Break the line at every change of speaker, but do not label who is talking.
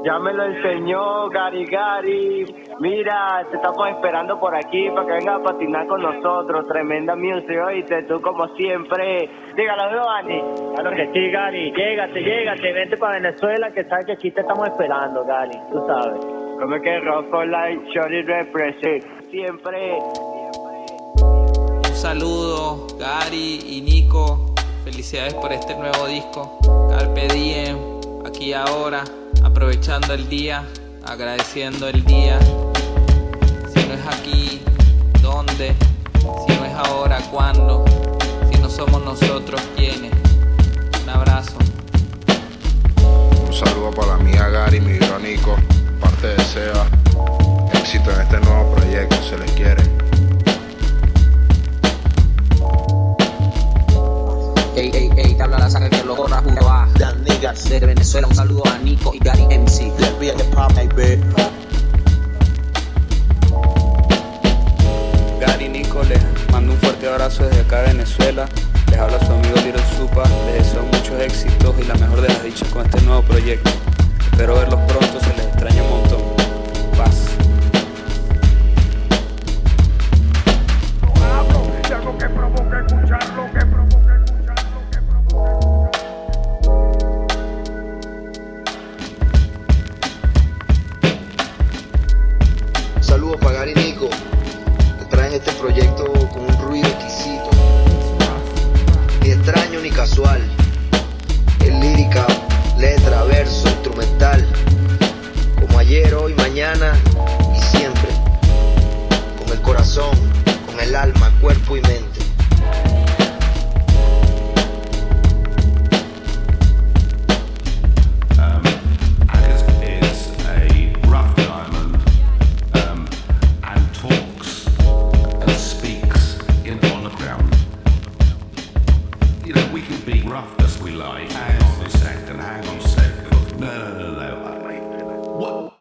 Ya me lo enseñó Gary Gary. Mira, te estamos esperando por aquí para que vengas a patinar con nosotros. Tremenda music, oíste, tú como siempre. Dígalo, Giovanni.
Claro que sí, Gary. Llégate, vente para Venezuela, que sabes que aquí te estamos esperando, Gary. Tú sabes.
Como que Rocco Light, Shorty Represent. Siempre.
Un saludo, Gary y Nico. Felicidades por este nuevo disco. Carpe diem, aquí y ahora, aprovechando el día, agradeciendo el día. Si no es aquí, ¿dónde? Si no es ahora, ¿cuándo? Si no somos nosotros, ¿quiénes? Un abrazo.
Un saludo para la amiga Gary, mi bro Nico, parte de Seba. Éxito en este nuevo proyecto, se les quiere.
Ey, te habla la saga que lo corra junto a Dan Niggas de Venezuela. Un saludo a Nico y Gary MC.
Let's be in the pop, baby.
Gary, Nico, les mando un fuerte abrazo desde acá de Venezuela. Les habla su amigo Little Supa. Les deseo muchos éxitos y la mejor de las dichas con este nuevo proyecto. Espero verlos pronto, se les extraña un montón. Paz.
Algo que provoca escucharlo, que provoca escucharlo, que provoca
Un saludo para Gary y Nico, que traen este proyecto con un ruido exquisito. Ni extraño ni casual. Es lírica, letra, verso, instrumental. Como ayer, hoy, mañana y siempre. Con el corazón, con el alma, cuerpo y mente.
Agus is a rough diamond and talks and speaks on the ground. You know, we can be rough as we like. Hang on a second. No. What?